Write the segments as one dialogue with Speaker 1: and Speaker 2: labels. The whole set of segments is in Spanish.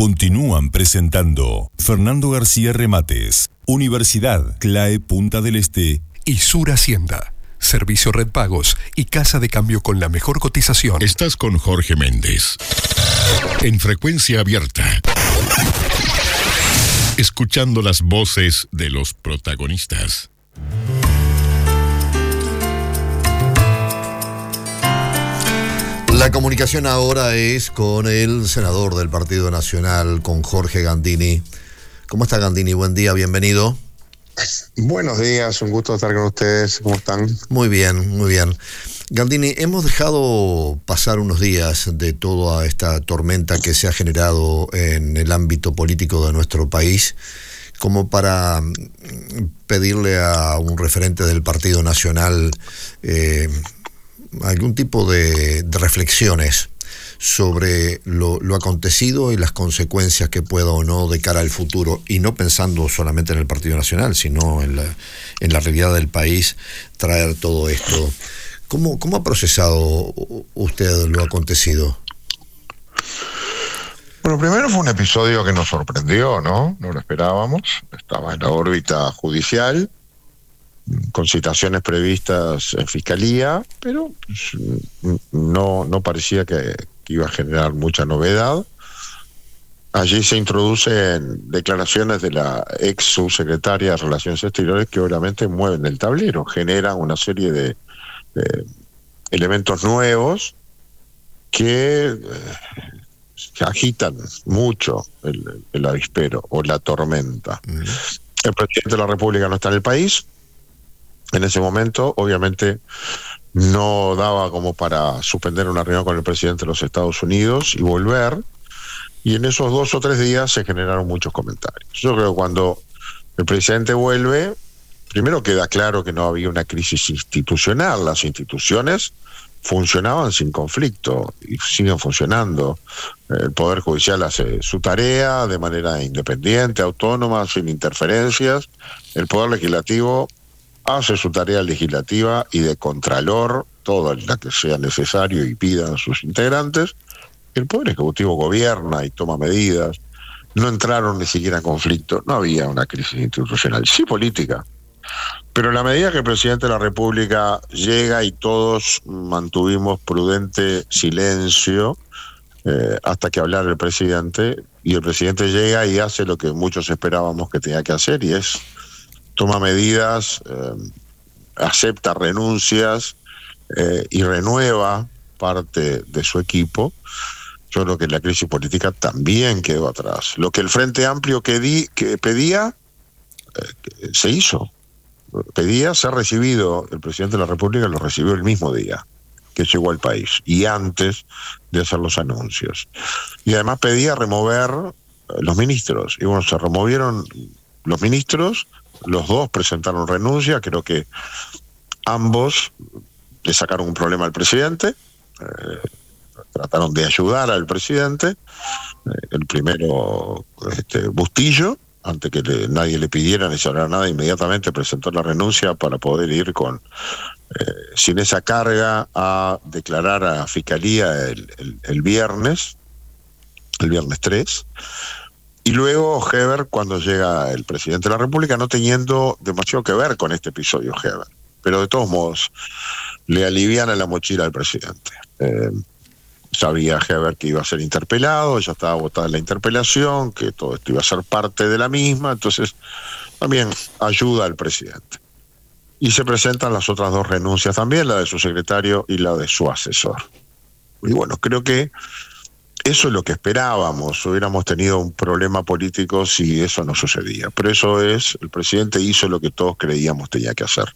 Speaker 1: Continúan presentando Fernando García Remates, Universidad CLAE Punta del Este
Speaker 2: y Sur Hacienda. Servicio Red Pagos y Casa de Cambio con la mejor cotización.
Speaker 3: Estás con Jorge Méndez en Frecuencia Abierta, escuchando las voces de los protagonistas.
Speaker 4: La comunicación ahora es con el senador del Partido Nacional, con Jorge Gandini. ¿Cómo está, Gandini? Buen día, bienvenido.
Speaker 5: Buenos días, un gusto estar con ustedes. ¿Cómo están?
Speaker 4: Muy bien, muy bien. Gandini, hemos dejado pasar unos días de toda esta tormenta que se ha generado en el ámbito político de nuestro país, como para pedirle a un referente del Partido Nacional algún tipo de reflexiones sobre lo acontecido y las consecuencias que pueda o no de cara al futuro, y no pensando solamente en el Partido Nacional, sino en la realidad del país, traer todo esto. ¿Cómo ha procesado usted lo acontecido?
Speaker 5: Bueno, primero fue un episodio que nos sorprendió, ¿no? No lo esperábamos. Estaba en la órbita judicial, con citaciones previstas en fiscalía, pero no parecía que iba a generar mucha novedad. Allí se introducen declaraciones de la ex subsecretaria de Relaciones Exteriores que obviamente mueven el tablero, generan una serie de elementos nuevos que agitan mucho el avispero o la tormenta. El presidente de la República no está en el país. En ese momento, obviamente, no daba como para suspender una reunión con el presidente de los Estados Unidos y volver. Y en esos 2 o 3 días se generaron muchos comentarios. Yo creo que cuando el presidente vuelve, primero queda claro que no había una crisis institucional. Las instituciones funcionaban sin conflicto y siguen funcionando. El Poder Judicial hace su tarea de manera independiente, autónoma, sin interferencias. El Poder Legislativo hace su tarea legislativa y de contralor, toda la que sea necesario y pidan sus integrantes. El Poder Ejecutivo gobierna y toma medidas. No entraron ni siquiera en conflicto, no había una crisis institucional, sí política. Pero en la medida que el presidente de la República llega y todos mantuvimos prudente silencio hasta que hablara el presidente, y el presidente llega y hace lo que muchos esperábamos que tenía que hacer, y es toma medidas, acepta renuncias y renueva parte de su equipo. Yo creo que la crisis política también quedó atrás. Lo que el Frente Amplio que pedía, se hizo. Pedía ser recibido, el presidente de la República lo recibió el mismo día que llegó al país y antes de hacer los anuncios. Y además pedía remover los ministros. Y bueno, se removieron los ministros. Los 2 presentaron renuncia, creo que ambos le sacaron un problema al presidente, trataron de ayudar al presidente, el primero Bustillo, antes que nadie le pidiera ni se hablara nada, inmediatamente presentó la renuncia para poder ir sin esa carga a declarar a Fiscalía el viernes 3. Y luego Heber, cuando llega el presidente de la República, no teniendo demasiado que ver con este episodio Heber, pero de todos modos le aliviana la mochila al presidente. Sabía Heber que iba a ser interpelado, ya estaba votada la interpelación, que todo esto iba a ser parte de la misma, entonces también ayuda al presidente. Y se presentan las otras 2 renuncias también, la de su secretario y la de su asesor. Y bueno, creo que eso es lo que esperábamos. Hubiéramos tenido un problema político si eso no sucedía. Pero el presidente hizo lo que todos creíamos tenía que hacer.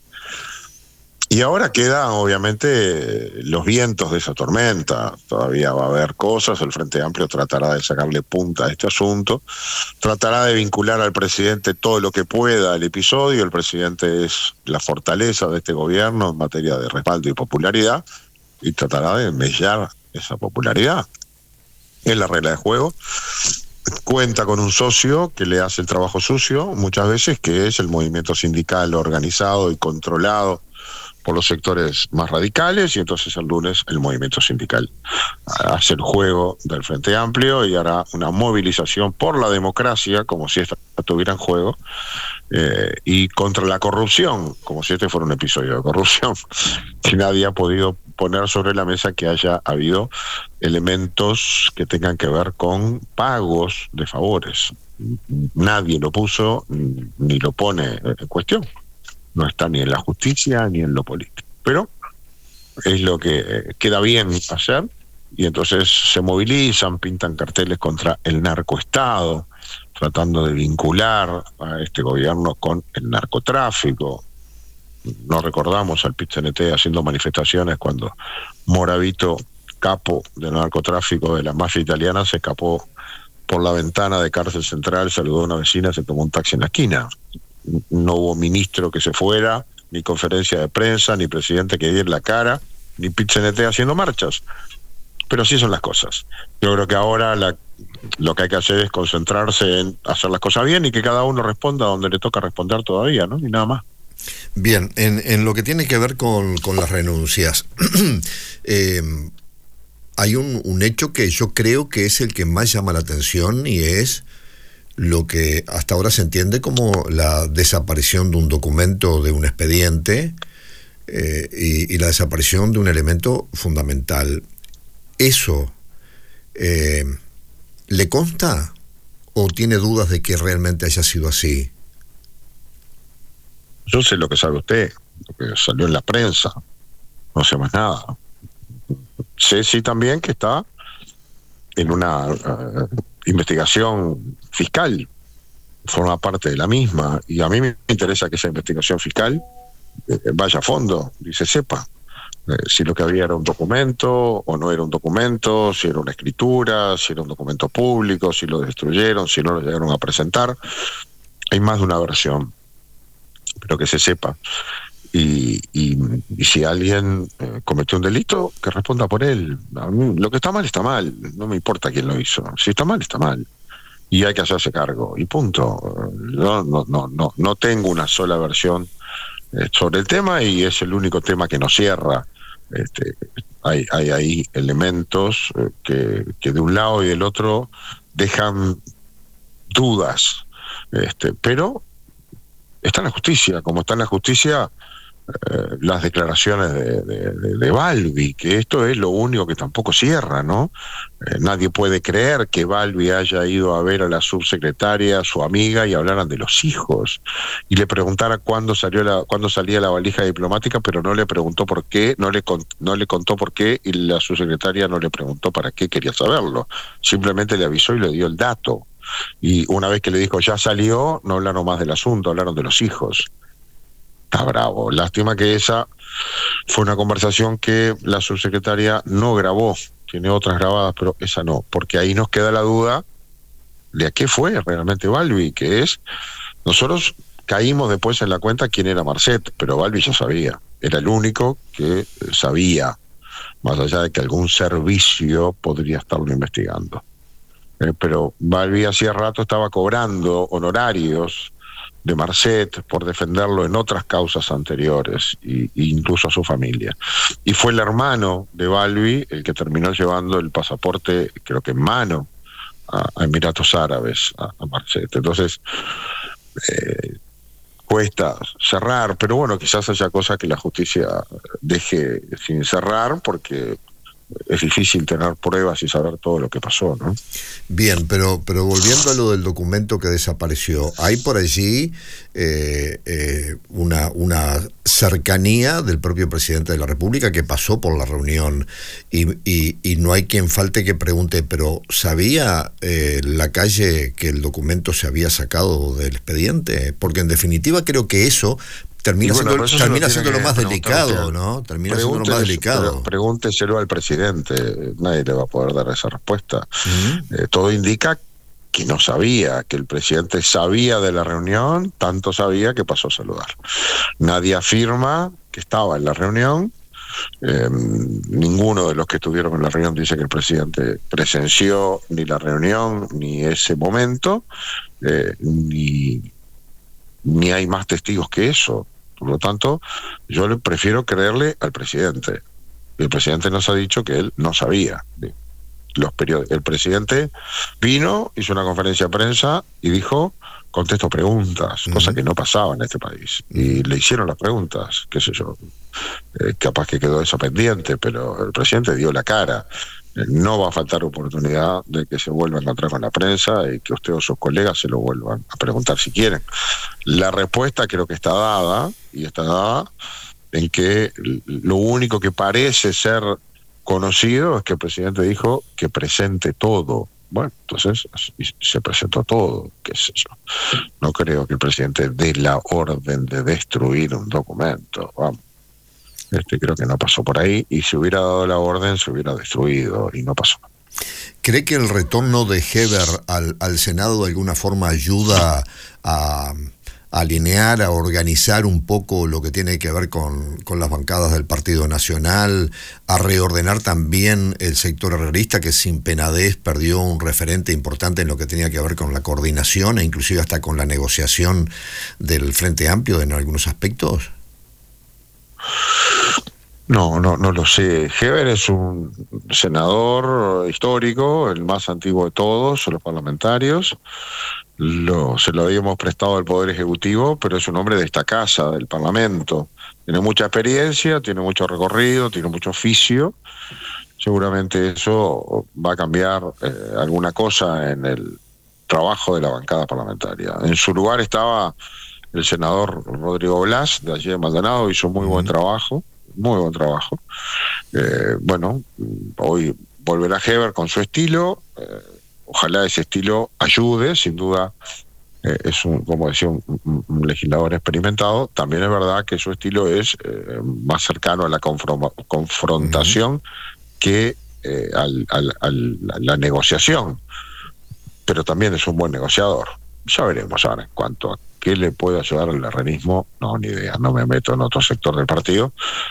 Speaker 5: Y ahora quedan, obviamente, los vientos de esa tormenta. Todavía va a haber cosas. El Frente Amplio tratará de sacarle punta a este asunto. Tratará de vincular al presidente todo lo que pueda al episodio. El presidente es la fortaleza de este gobierno en materia de respaldo y popularidad. Y tratará de mellar esa popularidad. Es la regla de juego. Cuenta con un socio que le hace el trabajo sucio muchas veces, que es el movimiento sindical organizado y controlado por los sectores más radicales, y entonces el lunes el movimiento sindical hace el juego del Frente Amplio y hará una movilización por la democracia, como si esta estuviera en juego, y contra la corrupción, como si este fuera un episodio de corrupción, que nadie ha podido poner sobre la mesa que haya habido elementos que tengan que ver con pagos de favores. Nadie lo puso ni lo pone en cuestión. No está ni en la justicia ni en lo político. Pero es lo que queda bien hacer, y entonces se movilizan, pintan carteles contra el narcoestado, tratando de vincular a este gobierno con el narcotráfico. No recordamos al PIT-CNT haciendo manifestaciones cuando Moravito, capo del narcotráfico de la mafia italiana, se escapó por la ventana de Cárcel Central, saludó a una vecina, se tomó un taxi en la esquina. No hubo ministro que se fuera, ni conferencia de prensa, ni presidente que diera la cara, ni PIT-CNT haciendo marchas. Pero así son las cosas. Yo creo que ahora lo que hay que hacer es concentrarse en hacer las cosas bien y que cada uno responda donde le toca responder todavía, ¿no? Y nada más.
Speaker 4: Bien, en lo que tiene que ver con las renuncias, hay un hecho que yo creo que es el que más llama la atención, y es lo que hasta ahora se entiende como la desaparición de un documento, de un expediente, y la desaparición de un elemento fundamental. ¿Eso le consta o tiene dudas de que realmente haya sido así?
Speaker 5: Yo sé lo que sabe usted, lo que salió en la prensa, no sé más nada. Sé sí también que está en una investigación fiscal, forma parte de la misma, y a mí me interesa que esa investigación fiscal vaya a fondo y se sepa si lo que había era un documento o no era un documento, si era una escritura, si era un documento público, si lo destruyeron, si no lo llegaron a presentar. Hay más de una versión, pero que se sepa. Y si alguien cometió un delito, que responda por él. A mí, lo que está mal, no me importa quién lo hizo. Si está mal, está mal. Y hay que hacerse cargo, y punto. No tengo una sola versión sobre el tema, y es el único tema que nos cierra. Hay ahí elementos que de un lado y del otro dejan dudas, pero está en la justicia, como está en la justicia las declaraciones de Balbi, que esto es lo único que tampoco cierra, ¿no? Nadie puede creer que Balbi haya ido a ver a la subsecretaria, su amiga, y hablaran de los hijos, y le preguntara cuándo salía la valija diplomática, pero no le preguntó por qué, no le contó por qué, y la subsecretaria no le preguntó para qué quería saberlo, simplemente le avisó y le dio el dato. Y una vez que le dijo ya salió, no hablaron más del asunto, hablaron de los hijos. Está bravo. Lástima que esa fue una conversación que la subsecretaria no grabó. Tiene otras grabadas, pero esa no, porque ahí nos queda la duda de a qué fue realmente Balbi, que es, nosotros caímos después en la cuenta quién era Marcet, pero Balbi ya sabía, era el único que sabía, más allá de que algún servicio podría estarlo investigando. Pero Balbi hacía rato estaba cobrando honorarios de Marcet por defenderlo en otras causas anteriores, e incluso a su familia. Y fue el hermano de Balbi el que terminó llevando el pasaporte, creo que en mano, a Emiratos Árabes, a Marcet. Entonces, cuesta cerrar, pero bueno, quizás haya cosas que la justicia deje sin cerrar, porque es difícil tener pruebas y saber todo lo que pasó, ¿no?
Speaker 4: Bien, pero volviendo a lo del documento que desapareció, hay por allí una cercanía del propio presidente de la República que pasó por la reunión, y no hay quien falte que pregunte, pero ¿sabía la calle que el documento se había sacado del expediente? Porque en definitiva creo que eso termina siendo lo más delicado, ¿no? Termina siendo lo más delicado.
Speaker 5: Pregúnteselo al presidente, nadie le va a poder dar esa respuesta. Todo indica que no sabía, que el presidente sabía de la reunión, tanto sabía que pasó a saludar. Nadie afirma que estaba en la reunión. Ninguno de los que estuvieron en la reunión dice que el presidente presenció ni la reunión ni ese momento, ni hay más testigos que eso. Por lo tanto, yo prefiero creerle al presidente. El presidente nos ha dicho que él no sabía. El presidente vino, hizo una conferencia de prensa y dijo: contesto preguntas, cosa que no pasaba en este país. Y le hicieron las preguntas, qué sé yo, capaz que quedó eso pendiente, pero el presidente dio la cara. No va a faltar oportunidad de que se vuelva a encontrar con la prensa y que usted o sus colegas se lo vuelvan a preguntar si quieren. La respuesta creo que está dada, y está dada en que lo único que parece ser conocido es que el presidente dijo que presente todo. Bueno, entonces se presentó todo, qué sé yo. No creo que el presidente dé la orden de destruir un documento, vamos. Creo que no pasó por ahí, y si hubiera dado la orden se hubiera destruido, y no pasó.
Speaker 4: ¿Cree que el retorno de Heber al Senado de alguna forma ayuda a alinear, a organizar un poco lo que tiene que ver con las bancadas del Partido Nacional, a reordenar también el sector herrerista, que sin Penades perdió un referente importante en lo que tenía que ver con la coordinación e inclusive hasta con la negociación del Frente Amplio en algunos aspectos?
Speaker 5: No lo sé. Heber es un senador histórico, el más antiguo de todos los parlamentarios. Se lo habíamos prestado al Poder Ejecutivo, pero es un hombre de esta casa, del Parlamento. Tiene mucha experiencia, tiene mucho recorrido, tiene mucho oficio. Seguramente eso va a cambiar alguna cosa en el trabajo de la bancada parlamentaria. En su lugar estaba el senador Rodrigo Blas, de allí de Maldonado, hizo muy buen trabajo. Bueno, hoy volverá Heber con su estilo. Ojalá ese estilo ayude, sin duda. Es como decía un legislador experimentado. También es verdad que su estilo es más cercano a la confrontación que a la negociación, pero también es un buen negociador. Ya veremos ahora en cuanto a qué le puede ayudar al herrerismo. No, ni idea, no me meto en otro sector del partido.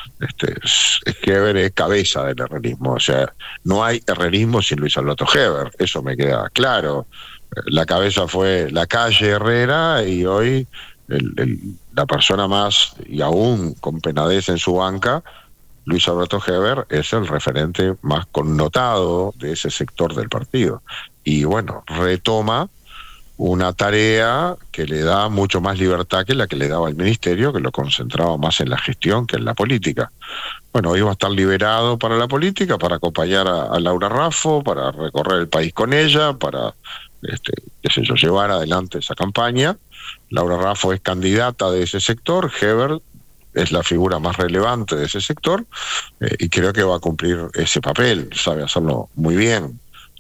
Speaker 5: Es que Heber es cabeza del herrerismo, o sea, no hay herrerismo sin Luis Alberto Heber, eso me queda claro. La cabeza fue la calle Herrera, y hoy la persona más, y aún con Penades en su banca, Luis Alberto Heber es el referente más connotado de ese sector del partido. Y bueno, retoma una tarea que le da mucho más libertad que la que le daba el ministerio, que lo concentraba más en la gestión que en la política. Bueno, hoy va a estar liberado para la política, para acompañar a Laura Raffo, para recorrer el país con ella, para llevar adelante esa campaña. Laura Raffo es candidata de ese sector, Heber es la figura más relevante de ese sector, y creo que va a cumplir ese papel, sabe hacerlo muy bien.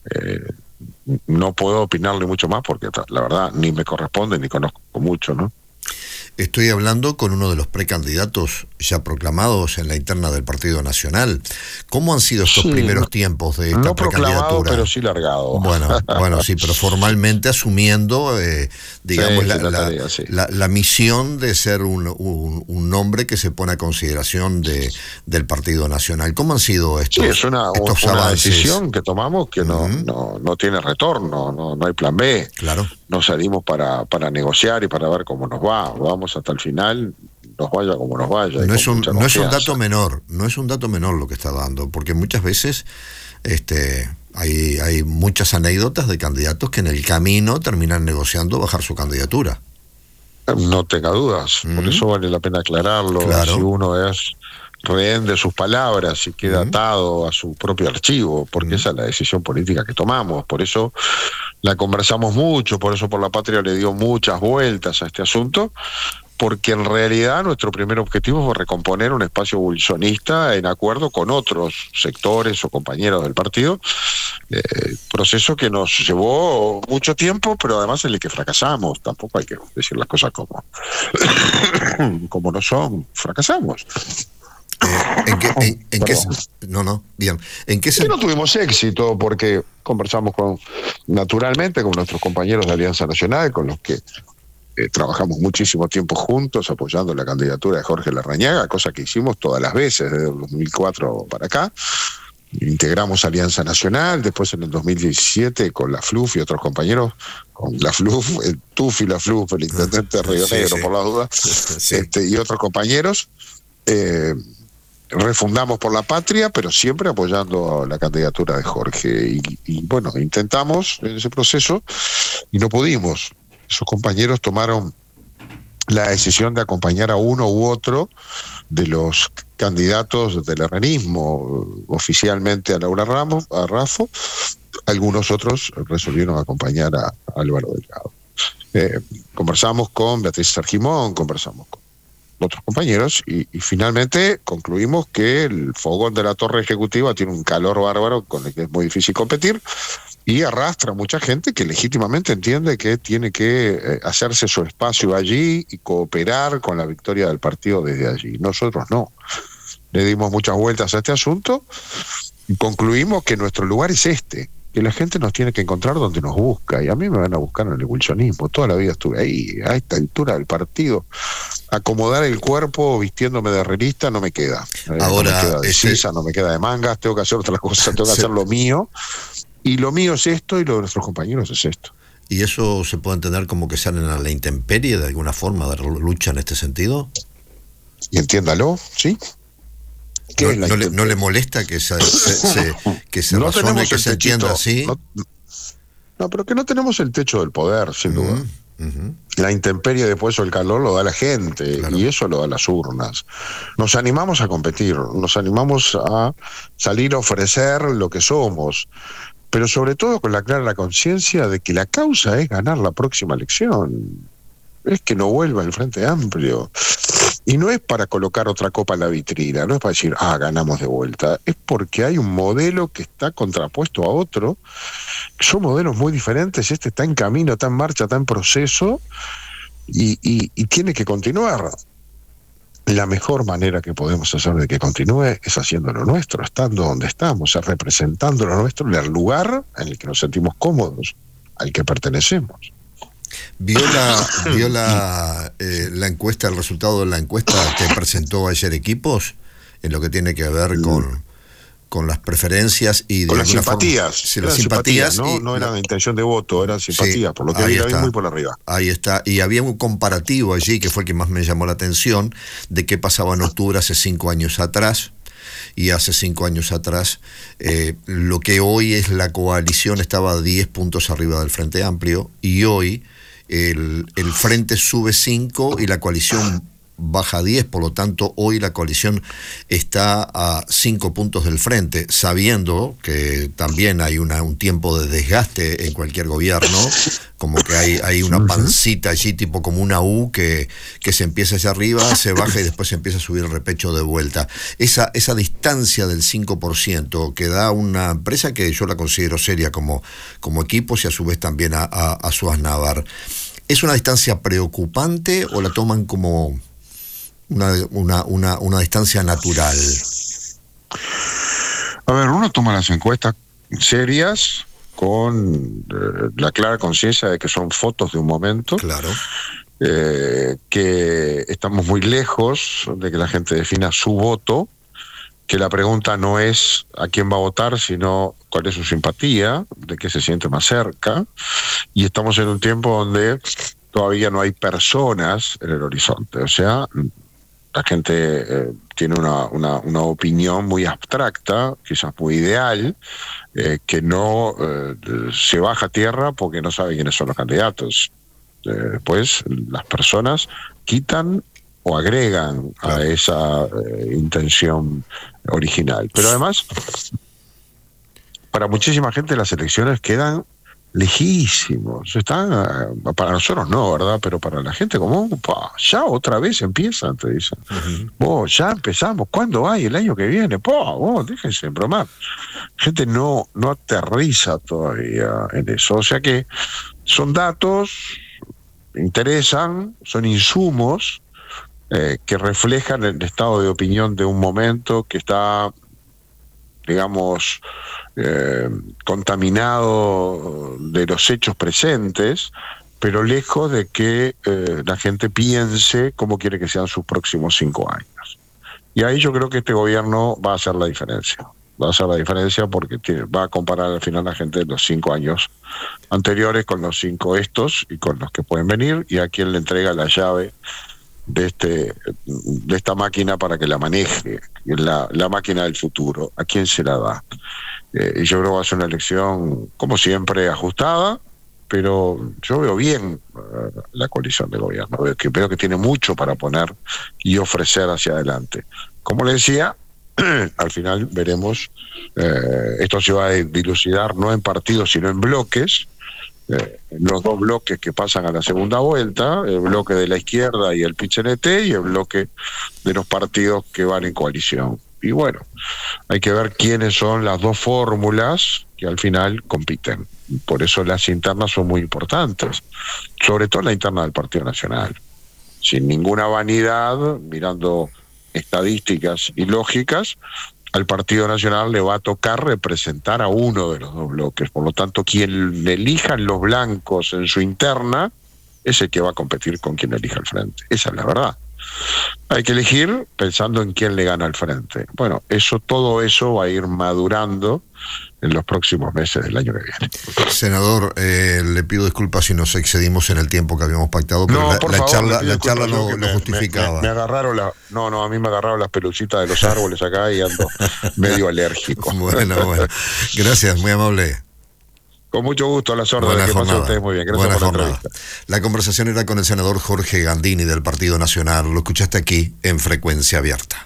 Speaker 5: No puedo opinarle mucho más porque la verdad ni me corresponde ni conozco mucho, ¿no?
Speaker 4: Estoy hablando con uno de los precandidatos ya proclamados en la interna del Partido Nacional. ¿Cómo han sido estos primeros tiempos de esta
Speaker 5: no
Speaker 4: precandidatura?
Speaker 5: Proclamado, pero sí largado.
Speaker 4: Bueno, sí, pero formalmente asumiendo, digamos, la misión de ser un nombre que se pone a consideración del Partido Nacional. ¿Cómo han sido estos
Speaker 5: avances? Sí, es una decisión que tomamos que no tiene retorno, no hay plan B.
Speaker 4: Claro.
Speaker 5: Nos salimos para negociar y para ver cómo nos va. Vamos hasta el final, nos vaya como nos vaya.
Speaker 4: No es un dato menor, lo que está dando, porque muchas veces hay muchas anécdotas de candidatos que en el camino terminan negociando bajar su candidatura.
Speaker 5: No tenga dudas, por eso vale la pena aclararlo.
Speaker 4: Claro.
Speaker 5: Si uno es rehén de sus palabras y queda atado a su propio archivo, porque esa es la decisión política que tomamos. Por eso la conversamos mucho, por eso Por la Patria le dio muchas vueltas a este asunto, porque en realidad nuestro primer objetivo fue recomponer un espacio bolsonista en acuerdo con otros sectores o compañeros del partido, proceso que nos llevó mucho tiempo, pero además en el que fracasamos. Tampoco hay que decir las cosas como no son, fracasamos.
Speaker 4: ¿En qué
Speaker 5: no tuvimos éxito porque conversamos naturalmente con nuestros compañeros de Alianza Nacional, con los que trabajamos muchísimo tiempo juntos apoyando la candidatura de Jorge Larrañaga, cosa que hicimos todas las veces desde el 2004 para acá. integramos Alianza Nacional, después en el 2017 con la FLUF y otros compañeros, con la FLUF, el Tufi la FLUF, el intendente de Río Negro, por las dudas, y otros compañeros, refundamos Por la Patria, pero siempre apoyando la candidatura de Jorge. Y bueno, intentamos en ese proceso y no pudimos. Esos compañeros tomaron la decisión de acompañar a uno u otro de los candidatos del herrerismo, oficialmente a Laura Ramos, a Raffo. Algunos otros resolvieron acompañar a Álvaro Delgado. Conversamos con Beatriz Argimón, conversamos con otros compañeros y finalmente concluimos que el fogón de la torre ejecutiva tiene un calor bárbaro con el que es muy difícil competir y arrastra a mucha gente que legítimamente entiende que tiene que hacerse su espacio allí y cooperar con la victoria del partido desde allí. Nosotros no. Le dimos muchas vueltas a este asunto y concluimos que nuestro lugar es este, que la gente nos tiene que encontrar donde nos busca, y a mí me van a buscar en el wilsonismo. Toda la vida estuve ahí, a esta altura del partido. Acomodar el cuerpo vistiéndome de herrerista no me queda.
Speaker 4: Ahora,
Speaker 5: no me queda de sisa, no me queda de mangas, tengo que hacer otra cosa, tengo que hacer lo mío. Y lo mío es esto y lo de nuestros compañeros es esto.
Speaker 4: ¿Y eso se puede entender como que salen a la intemperie de alguna forma de lucha en este sentido?
Speaker 5: Y entiéndalo, ¿sí?
Speaker 4: ¿No le molesta que se
Speaker 5: no
Speaker 4: razone y que se entienda así?
Speaker 5: No, pero que no tenemos el techo del poder, sin duda. La intemperie después o el calor lo da la gente, claro, y eso lo da las urnas. Nos animamos a competir, nos animamos a salir a ofrecer lo que somos, pero sobre todo con la clara conciencia de que la causa es ganar la próxima elección, es que no vuelva el Frente Amplio. Y no es para colocar otra copa en la vitrina, no es para decir, ganamos de vuelta, es porque hay un modelo que está contrapuesto a otro. Son modelos muy diferentes, este está en camino, está en marcha, está en proceso y tiene que continuar. La mejor manera que podemos hacer de que continúe es haciendo lo nuestro, estando donde estamos, representando lo nuestro en el lugar en el que nos sentimos cómodos, al que pertenecemos.
Speaker 4: ¿Vio la encuesta, el resultado de la encuesta que presentó ayer Equipos en lo que tiene que ver con las preferencias y de
Speaker 5: con las simpatías?
Speaker 4: Sí, las simpatías.
Speaker 5: No era intención de voto, eran simpatías, por lo que vi muy por arriba.
Speaker 4: Ahí está, y había un comparativo allí que fue el que más me llamó la atención de qué pasaba en octubre hace 5 años atrás. Y hace 5 años atrás, lo que hoy es la coalición estaba 10 puntos arriba del Frente Amplio, y hoy el Frente sube 5 y la coalición baja 10, por lo tanto hoy la coalición está a 5 puntos del Frente, sabiendo que también hay un tiempo de desgaste en cualquier gobierno, como que hay una pancita allí, tipo como una U, que se empieza hacia arriba, se baja y después se empieza a subir el repecho de vuelta. Esa distancia del 5% que da una empresa que yo la considero seria como Equipos y a su vez también a Suaz Navar, ¿es una distancia preocupante o la toman como una distancia natural?
Speaker 5: A ver, uno toma las encuestas serias con la clara conciencia de que son fotos de un momento.
Speaker 4: Claro.
Speaker 5: Que estamos muy lejos de que la gente defina su voto, que la pregunta no es a quién va a votar, sino cuál es su simpatía, de qué se siente más cerca, y estamos en un tiempo donde todavía no hay personas en el horizonte, o sea, la gente tiene una opinión muy abstracta, quizás muy ideal, que no se baja a tierra porque no sabe quiénes son los candidatos. Después las personas quitan o agregan a esa intención original. Pero además, para muchísima gente las elecciones quedan lejísimos. Están, para nosotros no, ¿verdad? Pero para la gente común, ya otra vez empiezan, te dicen. Ya empezamos, ¿cuándo hay? El año que viene. Déjense bromar. Gente no aterriza todavía en eso. O sea que son datos, interesan, son insumos que reflejan el estado de opinión de un momento que está, digamos, contaminado de los hechos presentes, pero lejos de que la gente piense cómo quiere que sean sus próximos 5 años. Y ahí yo creo que este gobierno va a hacer la diferencia. va a hacer la diferencia porque va a comparar al final la gente de los 5 años anteriores con los 5 estos y con los que pueden venir, y a quien le entrega la llave de esta máquina para que la maneje, la máquina del futuro, a quién se la da. Y yo creo que va a ser una elección, como siempre, ajustada, pero yo veo bien la coalición de gobierno, veo que tiene mucho para poner y ofrecer hacia adelante. Como le decía, al final veremos, esto se va a dilucidar no en partidos sino en bloques, los 2 bloques que pasan a la segunda vuelta, el bloque de la izquierda y el PIT-CNT, y el bloque de los partidos que van en coalición. Y bueno, hay que ver quiénes son las 2 fórmulas que al final compiten. Por eso las internas son muy importantes, sobre todo la interna del Partido Nacional. Sin ninguna vanidad, mirando estadísticas y lógicas, al Partido Nacional le va a tocar representar a uno de los 2 bloques. Por lo tanto, quien elijan los blancos en su interna es el que va a competir con quien elija al frente. Esa es la verdad. Hay que elegir pensando en quién le gana al frente. Bueno, todo eso va a ir madurando en los próximos meses del año que viene.
Speaker 4: Senador, le pido disculpas si nos excedimos en el tiempo que habíamos pactado, pero la charla lo justificaba.
Speaker 5: Me agarraron a mí me agarraron las pelucitas de los árboles acá y ando medio alérgico.
Speaker 4: Bueno, gracias, muy amable.
Speaker 5: Con mucho gusto, a las órdenes. Que pasen ustedes muy bien. Gracias por la entrevista.
Speaker 4: La conversación era con el senador Jorge Gandini del Partido Nacional. Lo escuchaste aquí en Frecuencia Abierta.